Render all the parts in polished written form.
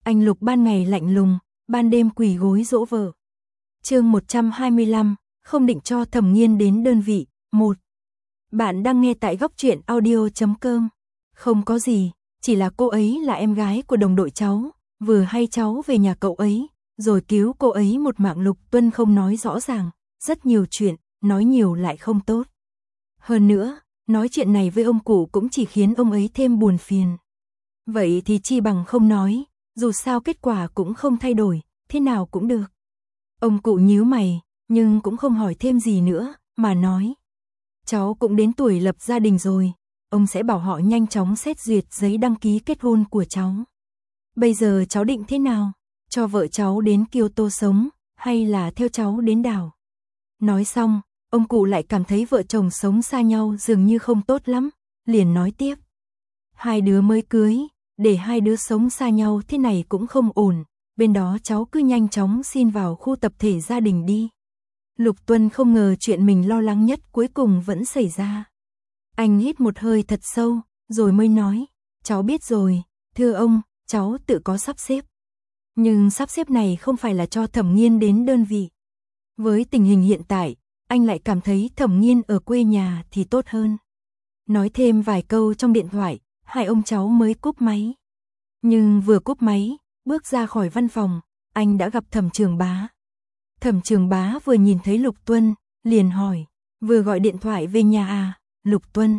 Anh Lục ban ngày lạnh lùng, ban đêm quỳ gối dỗ vợ. Chương 125, không định cho Thẩm Nghiên đến đơn vị. 1. Bạn đang nghe tại góc truyện audio.com. Không có gì, chỉ là cô ấy là em gái của đồng đội cháu, vừa hay cháu về nhà cậu ấy, rồi cứu cô ấy một mạng. Lục Tuân không nói rõ ràng, rất nhiều chuyện, nói nhiều lại không tốt. Hơn nữa, nói chuyện này với ông cụ cũng chỉ khiến ông ấy thêm buồn phiền. Vậy thì chi bằng không nói, dù sao kết quả cũng không thay đổi, thế nào cũng được. Ông cụ nhíu mày, nhưng cũng không hỏi thêm gì nữa, mà nói. Cháu cũng đến tuổi lập gia đình rồi, ông sẽ bảo họ nhanh chóng xét duyệt giấy đăng ký kết hôn của cháu. Bây giờ cháu định thế nào? Cho vợ cháu đến Kyoto sống, hay là theo cháu đến đảo? Nói xong, ông cụ lại cảm thấy vợ chồng sống xa nhau dường như không tốt lắm, liền nói tiếp. Hai đứa mới cưới, để hai đứa sống xa nhau thế này cũng không ổn, bên đó cháu cứ nhanh chóng xin vào khu tập thể gia đình đi. Lục Tuân không ngờ chuyện mình lo lắng nhất cuối cùng vẫn xảy ra. Anh hít một hơi thật sâu, rồi mới nói, cháu biết rồi, thưa ông, cháu tự có sắp xếp. Nhưng sắp xếp này không phải là cho Thẩm Nghiên đến đơn vị. Với tình hình hiện tại, anh lại cảm thấy Thẩm Nghiên ở quê nhà thì tốt hơn. Nói thêm vài câu trong điện thoại, hai ông cháu mới cúp máy. Nhưng vừa cúp máy, bước ra khỏi văn phòng, anh đã gặp Thẩm Trường Bá. Thẩm Trường Bá vừa nhìn thấy Lục Tuân, liền hỏi, vừa gọi điện thoại về nhà à? Lục Tuân,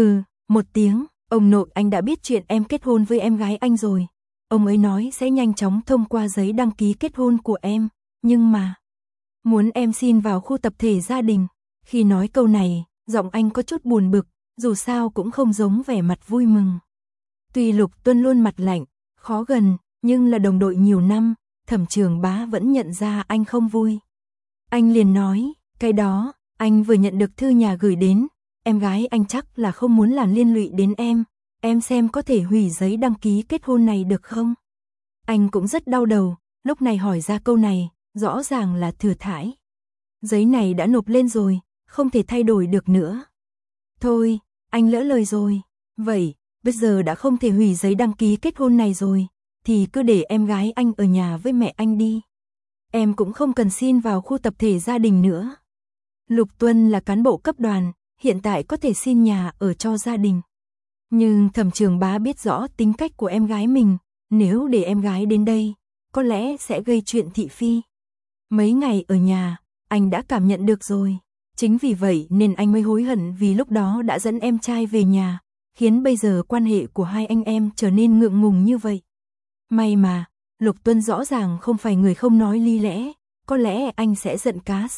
một tiếng, ông nội anh đã biết chuyện em kết hôn với em gái anh rồi. Ông ấy nói sẽ nhanh chóng thông qua giấy đăng ký kết hôn của em, nhưng mà muốn em xin vào khu tập thể gia đình. Khi nói câu này, giọng anh có chút buồn bực, dù sao cũng không giống vẻ mặt vui mừng. Tuy Lục Tuân luôn mặt lạnh, khó gần, nhưng là đồng đội nhiều năm, Thẩm Trường Bá vẫn nhận ra anh không vui. Anh liền nói, cái đó, anh vừa nhận được thư nhà gửi đến, em gái anh chắc là không muốn làm liên lụy đến em xem có thể hủy giấy đăng ký kết hôn này được không? Anh cũng rất đau đầu, lúc này hỏi ra câu này, rõ ràng là thừa thãi. Giấy này đã nộp lên rồi, không thể thay đổi được nữa. Thôi, anh lỡ lời rồi, vậy, bây giờ đã không thể hủy giấy đăng ký kết hôn này rồi, thì cứ để em gái anh ở nhà với mẹ anh đi. Em cũng không cần xin vào khu tập thể gia đình nữa. Lục Tuân là cán bộ cấp đoàn, hiện tại có thể xin nhà ở cho gia đình. Nhưng Thẩm Trường Bá biết rõ tính cách của em gái mình, nếu để em gái đến đây, có lẽ sẽ gây chuyện thị phi. Mấy ngày ở nhà, anh đã cảm nhận được rồi. Chính vì vậy nên anh mới hối hận vì lúc đó đã dẫn em trai về nhà, khiến bây giờ quan hệ của hai anh em trở nên ngượng ngùng như vậy. May mà, Lục Tuân rõ ràng không phải người không nói lý lẽ, có lẽ anh sẽ giận cá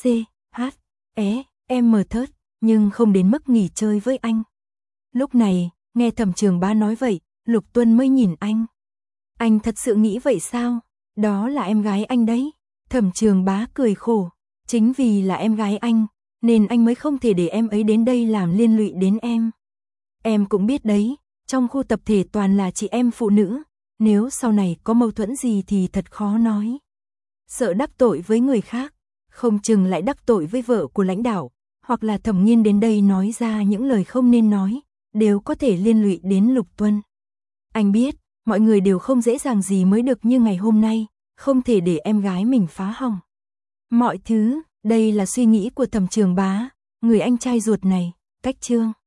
em thớt, nhưng không đến mức nghỉ chơi với anh. Lúc này, nghe Thẩm Trường Bá nói vậy, Lục Tuân mới nhìn anh. Anh thật sự nghĩ vậy sao? Đó là em gái anh đấy. Thẩm Trường Bá cười khổ, chính vì là em gái anh, nên anh mới không thể để em ấy đến đây làm liên lụy đến em. Em cũng biết đấy, trong khu tập thể toàn là chị em phụ nữ, nếu sau này có mâu thuẫn gì thì thật khó nói. Sợ đắc tội với người khác, không chừng lại đắc tội với vợ của lãnh đạo, hoặc là Thẩm Nghiên đến đây nói ra những lời không nên nói, đều có thể liên lụy đến Lục Tuân. Anh biết, mọi người đều không dễ dàng gì mới được như ngày hôm nay, không thể để em gái mình phá hỏng mọi thứ. Đây là suy nghĩ của Thẩm Trường Bá, người anh trai ruột này, cách chương.